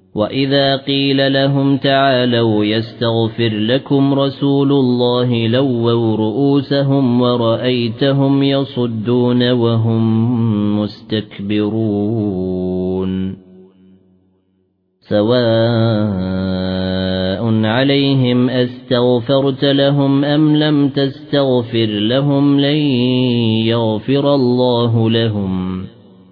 وَإِذَا قِيلَ لَهُمْ تَعَالَوْا يَسْتَغْفِرْ لَكُمْ رَسُولُ اللَّهِ لَوَّوْا رُءُوسَهُمْ وَرَأَيْتَهُمْ يَصُدُّونَ وَهُمْ مُسْتَكْبِرُونَ سَوَاءٌ عَلَيْهِمْ أَسْتَغْفَرْتَ لَهُمْ أَمْ لَمْ تَسْتَغْفِرْ لَهُمْ لَن يَغْفِرَ اللَّهُ لَهُمْ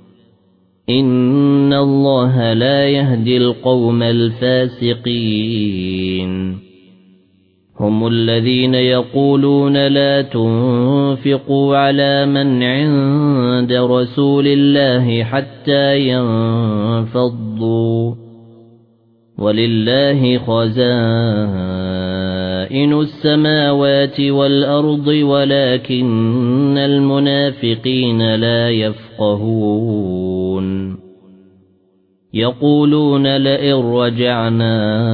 إِنَّ اللَّهَ لَا يَهْدِي الْقَوْمَ الْفَاسِقِينَ هُمُ الَّذِينَ يَقُولُونَ لَا تُنفِقُوا عَلَى مَنْ عِندَ رَسُولِ اللَّهِ حَتَّى يَنفَضُّوا وَلِلَّهِ خَزَائِنُ السَّمَاوَاتِ وَالْأَرْضِ وَلَكِنَّ الْمُنَافِقِينَ لَا يَفْقَهُونَ يَقُولُونَ لَئِن رَّجَعْنَا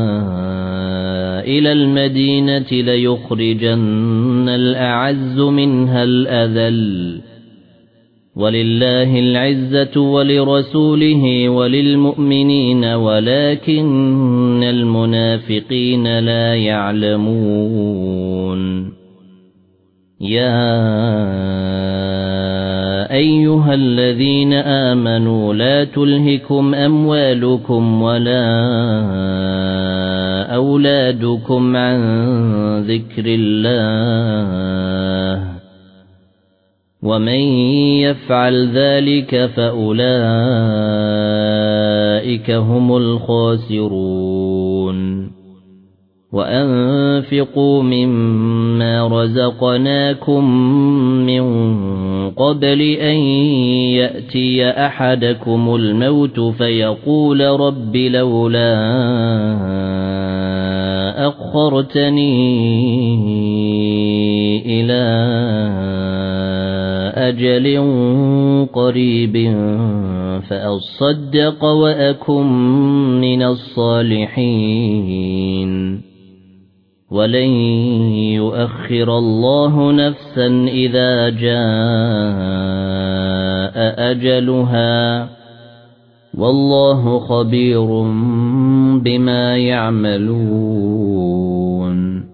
إِلَى الْمَدِينَةِ لَيُخْرِجَنَّ الْأَعَزُّ مِنْهَا الْأَذَلَّ وَلِلَّهِ الْعِزَّةُ وَلِرَسُولِهِ وَلِلْمُؤْمِنِينَ وَلَكِنَّ الْمُنَافِقِينَ لَا يَعْلَمُونَ يَا أَيُّهَا الَّذِينَ آمَنُوا لَا تُلْهِكُمْ أَمْوَالُكُمْ وَلَا أَوْلَادُكُمْ عَن ذِكْرِ اللَّهِ وَمَن يَفْعَلْ ذَلِكَ فَأُولَئِكَ هُمُ الْخَاسِرُونَ وَأَنفِقُوا مِمَّا رَزَقْنَاكُم مِّن قَبْلِ أَن يَأْتِيَ أَحَدَكُمُ الْمَوْتُ فَيَقُولَ رَبِّ لَوْلَا أَخَّرْتَنِي إِلَى أَجَلٍ قَرِيبٍ فَأَصَّدَّقَ وَأَكُن مِّنَ الصَّالِحِينَ وَلَن يُؤَخِّرَ اللَّهُ نَفْسًا إِذَا جَاءَ أَجَلُهَا وَاللَّهُ خَبِيرٌ بِمَا يَعْمَلُونَ